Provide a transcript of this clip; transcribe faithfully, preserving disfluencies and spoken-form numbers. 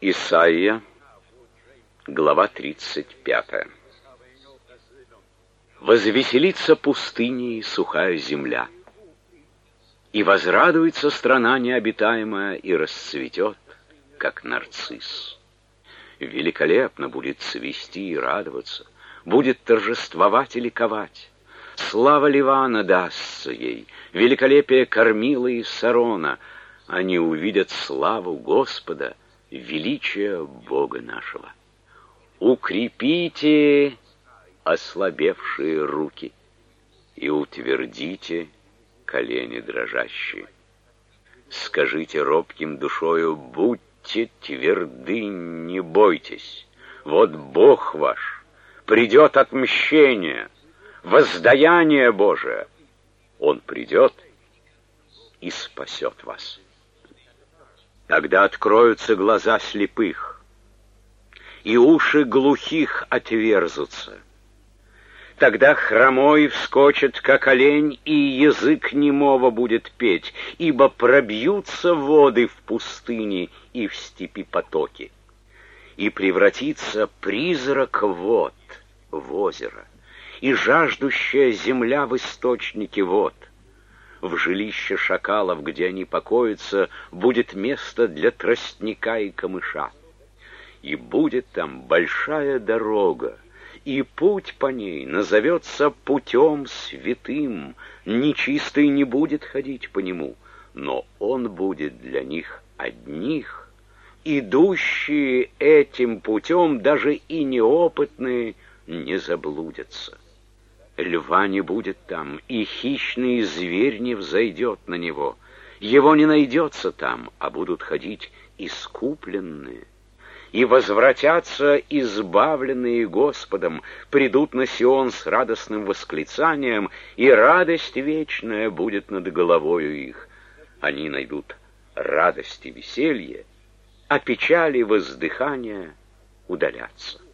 Исайя, глава тридцать пятая. Возвеселится пустыня и сухая земля, и возрадуется страна необитаемая, и расцветет, как нарцисс. Великолепно будет цвести и радоваться, будет торжествовать и ликовать. Слава Ливана дастся ей, великолепие Кормила и Сарона. Они увидят славу Господа, величие Бога нашего. Укрепите ослабевшие руки и утвердите колени дрожащие. Скажите робким душою: будьте тверды, не бойтесь. Вот Бог ваш, придет отмщение, воздаяние Божие. Он придет и спасет вас. Тогда откроются глаза слепых, и уши глухих отверзутся. Тогда хромой вскочит, как олень, и язык немого будет петь, ибо пробьются воды в пустыне и в степи потоки, и превратится призрак вод в озеро, и жаждущая земля в источники вод. В жилище шакалов, где они покоятся, будет место для тростника и камыша. И будет там большая дорога, и путь по ней назовется путем святым. Нечистый не будет ходить по нему, но он будет для них одних. Идущие этим путем, даже и неопытные, не заблудятся. Льва не будет там, и хищный зверь не взойдет на него. Его не найдется там, а будут ходить искупленные. И возвратятся избавленные Господом, придут на Сион с радостным восклицанием, и радость вечная будет над головою их. Они найдут радость и веселье, а печали и воздыхания удалятся.